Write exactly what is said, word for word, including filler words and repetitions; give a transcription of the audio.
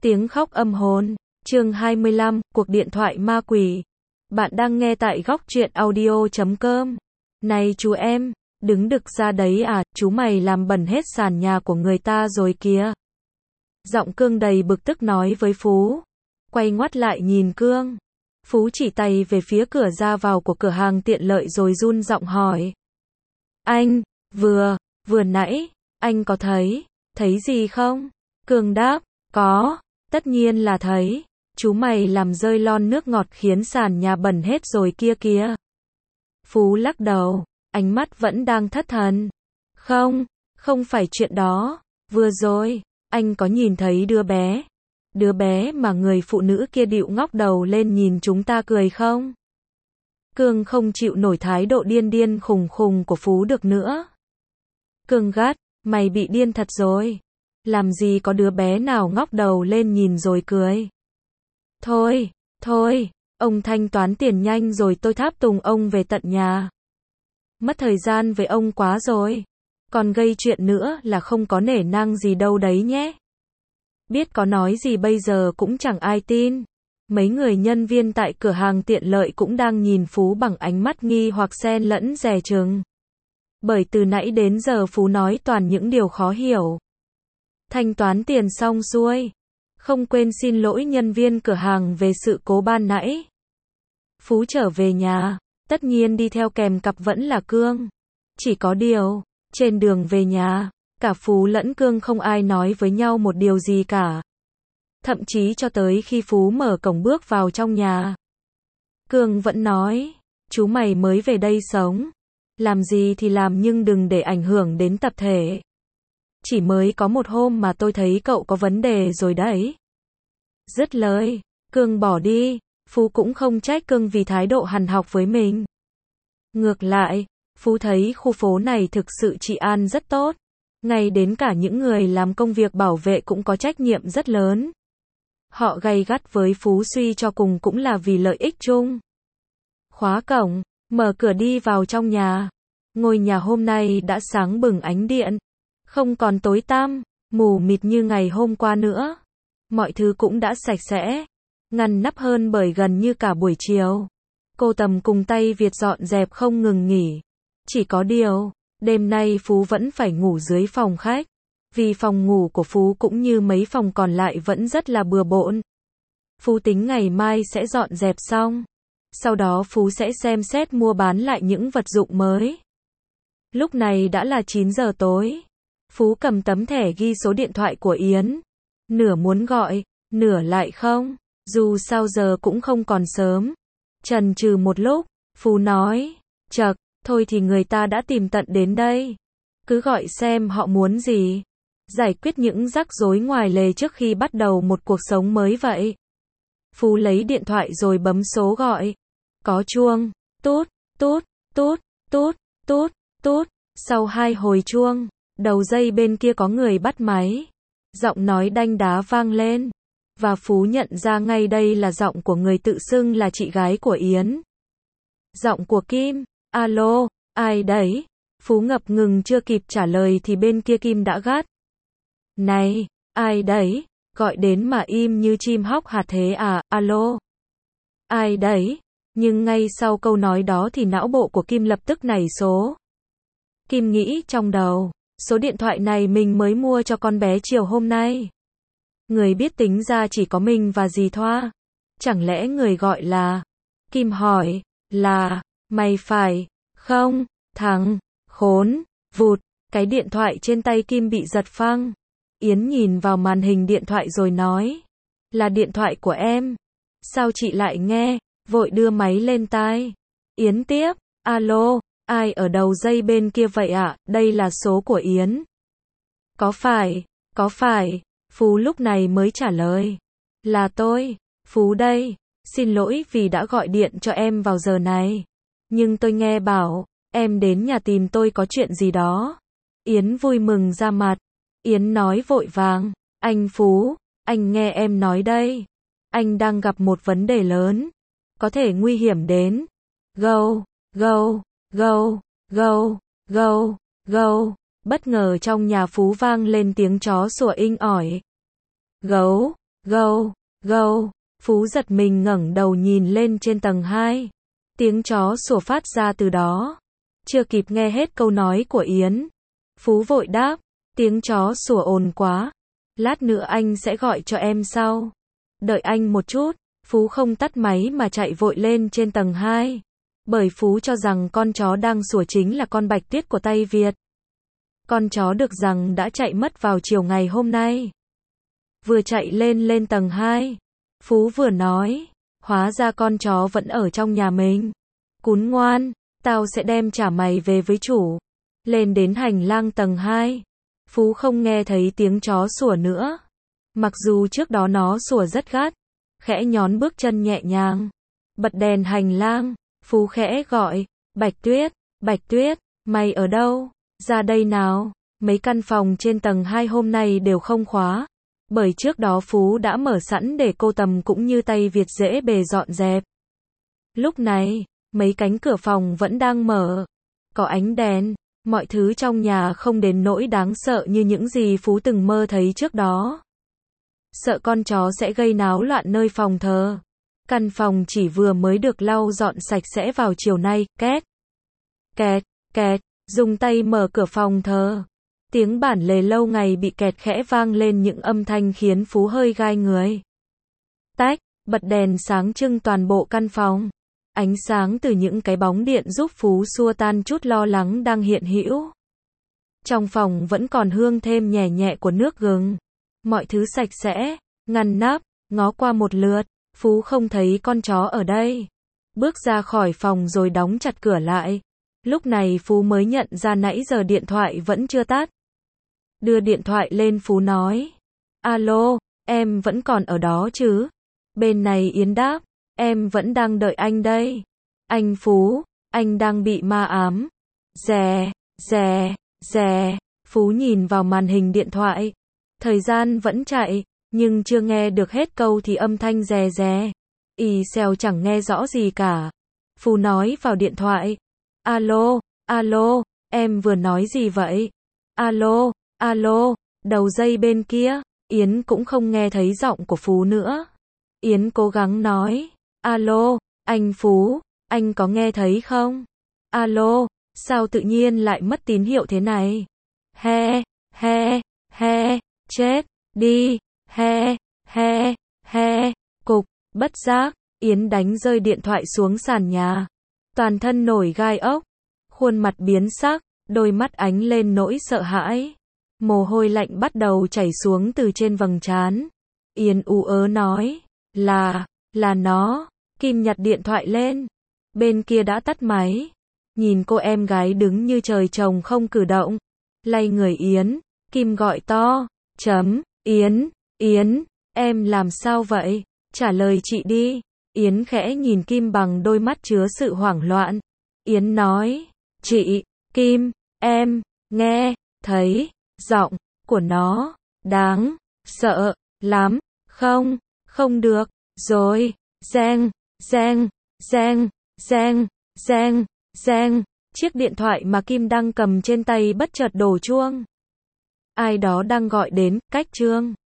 Tiếng khóc âm hồn. Chương hai mươi lăm, cuộc điện thoại ma quỷ. Bạn đang nghe tại góc truyện audio chấm com. Này chú em, đứng đực ra đấy à, chú mày làm bẩn hết sàn nhà của người ta rồi kìa. Giọng Cương đầy bực tức nói với Phú. Quay ngoắt lại nhìn Cương. Phú chỉ tay về phía cửa ra vào của cửa hàng tiện lợi rồi run giọng hỏi. Anh, vừa, vừa nãy, anh có thấy, thấy gì không? Cương đáp, có, tất nhiên là thấy. Chú mày làm rơi lon nước ngọt khiến sàn nhà bẩn hết rồi kia kìa. Phú lắc đầu, ánh mắt vẫn đang thất thần. Không, không phải chuyện đó. Vừa rồi, anh có nhìn thấy đứa bé. Đứa bé mà người phụ nữ kia điệu ngóc đầu lên nhìn chúng ta cười không? Cương không chịu nổi thái độ điên điên khùng khùng của Phú được nữa. Cương gắt, mày bị điên thật rồi. Làm gì có đứa bé nào ngóc đầu lên nhìn rồi cười. Thôi, thôi, ông thanh toán tiền nhanh rồi tôi tháp tùng ông về tận nhà. Mất thời gian với ông quá rồi. Còn gây chuyện nữa là không có nể nang gì đâu đấy nhé. Biết có nói gì bây giờ cũng chẳng ai tin. Mấy người nhân viên tại cửa hàng tiện lợi cũng đang nhìn Phú bằng ánh mắt nghi hoặc xen lẫn dè chừng. Bởi từ nãy đến giờ Phú nói toàn những điều khó hiểu. Thanh toán tiền xong xuôi. Không quên xin lỗi nhân viên cửa hàng về sự cố ban nãy. Phú trở về nhà, tất nhiên đi theo kèm cặp vẫn là Cương. Chỉ có điều, trên đường về nhà, cả Phú lẫn Cương không ai nói với nhau một điều gì cả. Thậm chí cho tới khi Phú mở cổng bước vào trong nhà. Cương vẫn nói, chú mày mới về đây sống. Làm gì thì làm nhưng đừng để ảnh hưởng đến tập thể. Chỉ mới có một hôm mà tôi thấy cậu có vấn đề rồi đấy. Dứt lời, Cương bỏ đi. Phú cũng không trách Cương vì thái độ hằn học với mình. Ngược lại, Phú thấy khu phố này thực sự trị an rất tốt. Ngay đến cả những người làm công việc bảo vệ cũng có trách nhiệm rất lớn. Họ gay gắt với Phú suy cho cùng cũng là vì lợi ích chung. Khóa cổng, mở cửa đi vào trong nhà. Ngôi nhà hôm nay đã sáng bừng ánh điện. Không còn tối tăm, mù mịt như ngày hôm qua nữa. Mọi thứ cũng đã sạch sẽ, ngăn nắp hơn bởi gần như cả buổi chiều. Cô Tầm cùng tay Việt dọn dẹp không ngừng nghỉ. Chỉ có điều, đêm nay Phú vẫn phải ngủ dưới phòng khách. Vì phòng ngủ của Phú cũng như mấy phòng còn lại vẫn rất là bừa bộn. Phú tính ngày mai sẽ dọn dẹp xong. Sau đó Phú sẽ xem xét mua bán lại những vật dụng mới. Lúc này đã là chín giờ tối. Phú cầm tấm thẻ ghi số điện thoại của Yến. Nửa muốn gọi, nửa lại không. Dù sao giờ cũng không còn sớm. Chần chừ một lúc, Phú nói, chậc, thôi thì người ta đã tìm tận đến đây. Cứ gọi xem họ muốn gì. Giải quyết những rắc rối ngoài lề trước khi bắt đầu một cuộc sống mới vậy. Phú lấy điện thoại rồi bấm số gọi. Có chuông, tút, tút, tút, tút, tút, tút. Sau hai hồi chuông, đầu dây bên kia có người bắt máy. Giọng nói đanh đá vang lên. Và Phú nhận ra ngay đây là giọng của người tự xưng là chị gái của Yến. Giọng của Kim. Alo, ai đấy? Phú ngập ngừng chưa kịp trả lời thì bên kia Kim đã gắt. Này, ai đấy? Gọi đến mà im như chim hóc hạt thế à? Alo? Ai đấy? Nhưng ngay sau câu nói đó thì não bộ của Kim lập tức nảy số. Kim nghĩ trong đầu, số điện thoại này mình mới mua cho con bé chiều hôm nay. Người biết tính ra chỉ có mình và dì Thoa. Chẳng lẽ người gọi là... Kim hỏi, là, mày phải, không, thằng, khốn, vụt, cái điện thoại trên tay Kim bị giật phăng. Yến nhìn vào màn hình điện thoại rồi nói, là điện thoại của em. Sao chị lại nghe, vội đưa máy lên tai. Yến tiếp, alo, ai ở đầu dây bên kia vậy ạ? Đây là số của Yến. Có phải, có phải, Phú lúc này mới trả lời. Là tôi, Phú đây, xin lỗi vì đã gọi điện cho em vào giờ này. Nhưng tôi nghe bảo, em đến nhà tìm tôi có chuyện gì đó. Yến vui mừng ra mặt. Yến nói vội vàng, anh Phú, anh nghe em nói đây. Anh đang gặp một vấn đề lớn. Có thể nguy hiểm đến. Go, go, go, go, go, go. Bất ngờ trong nhà Phú vang lên tiếng chó sủa inh ỏi. Gấu, Gâu, gâu, Phú giật mình ngẩng đầu nhìn lên trên tầng hai. Tiếng chó sủa phát ra từ đó. Chưa kịp nghe hết câu nói của Yến, Phú vội đáp, tiếng chó sủa ồn quá. Lát nữa anh sẽ gọi cho em sau. Đợi anh một chút. Phú không tắt máy mà chạy vội lên trên tầng hai. Bởi Phú cho rằng con chó đang sủa chính là con Bạch Tuyết của Tây Việt. Con chó được rằng đã chạy mất vào chiều ngày hôm nay. Vừa chạy lên lên tầng hai, Phú vừa nói, hóa ra con chó vẫn ở trong nhà mình. Cún ngoan, tao sẽ đem trả mày về với chủ. Lên đến hành lang tầng hai, Phú không nghe thấy tiếng chó sủa nữa. Mặc dù trước đó nó sủa rất gắt, khẽ nhón bước chân nhẹ nhàng. Bật đèn hành lang, Phú khẽ gọi, Bạch Tuyết, Bạch Tuyết, mày ở đâu? Ra đây nào. Mấy căn phòng trên tầng hai hôm nay đều không khóa. Bởi trước đó Phú đã mở sẵn để cô Tầm cũng như Tây Việt dễ bề dọn dẹp. Lúc này, mấy cánh cửa phòng vẫn đang mở. Có ánh đèn, mọi thứ trong nhà không đến nỗi đáng sợ như những gì Phú từng mơ thấy trước đó. Sợ con chó sẽ gây náo loạn nơi phòng thờ. Căn phòng chỉ vừa mới được lau dọn sạch sẽ vào chiều nay, két, kẹt, kẹt, dùng tay mở cửa phòng thờ. Tiếng bản lề lâu ngày bị kẹt khẽ vang lên những âm thanh khiến Phú hơi gai người. Tách, bật đèn sáng trưng toàn bộ căn phòng. Ánh sáng từ những cái bóng điện giúp Phú xua tan chút lo lắng đang hiện hữu. Trong phòng vẫn còn hương thơm nhẹ nhẹ của nước gừng. Mọi thứ sạch sẽ, ngăn nắp, ngó qua một lượt, Phú không thấy con chó ở đây. Bước ra khỏi phòng rồi đóng chặt cửa lại. Lúc này Phú mới nhận ra nãy giờ điện thoại vẫn chưa tắt. Đưa điện thoại lên Phú nói. Alo, em vẫn còn ở đó chứ? Bên này Yến đáp. Em vẫn đang đợi anh đây. Anh Phú, anh đang bị ma ám. Rè, rè, rè. Phú nhìn vào màn hình điện thoại. Thời gian vẫn chạy, nhưng chưa nghe được hết câu thì âm thanh rè rè. Y xèo chẳng nghe rõ gì cả. Phú nói vào điện thoại. Alo, alo, em vừa nói gì vậy? Alo, alo, đầu dây bên kia. Yến cũng không nghe thấy giọng của Phú nữa. Yến cố gắng nói. Alo, anh Phú, anh có nghe thấy không? Alo, sao tự nhiên lại mất tín hiệu thế này? He, he, he, chết, đi, he, he, he, cục, bất giác, Yến đánh rơi điện thoại xuống sàn nhà. Toàn thân nổi gai ốc, khuôn mặt biến sắc, đôi mắt ánh lên nỗi sợ hãi. Mồ hôi lạnh bắt đầu chảy xuống từ trên vầng trán. Yến ú ớ nói, là, là nó. Kim nhặt điện thoại lên. Bên kia đã tắt máy. Nhìn cô em gái đứng như trời trồng không cử động. Lay người Yến. Kim gọi to. Chấm. Yến. Yến. Em làm sao vậy? Trả lời chị đi. Yến khẽ nhìn Kim bằng đôi mắt chứa sự hoảng loạn. Yến nói. Chị. Kim. Em. Nghe. Thấy. Giọng. Của nó. Đáng. Sợ. Lắm. Không. Không được. Rồi. Reng. Reng, reng, reng, reng, reng. Chiếc điện thoại mà Kim đang cầm trên tay bất chợt đổ chuông. Ai đó đang gọi đến, cách Trương.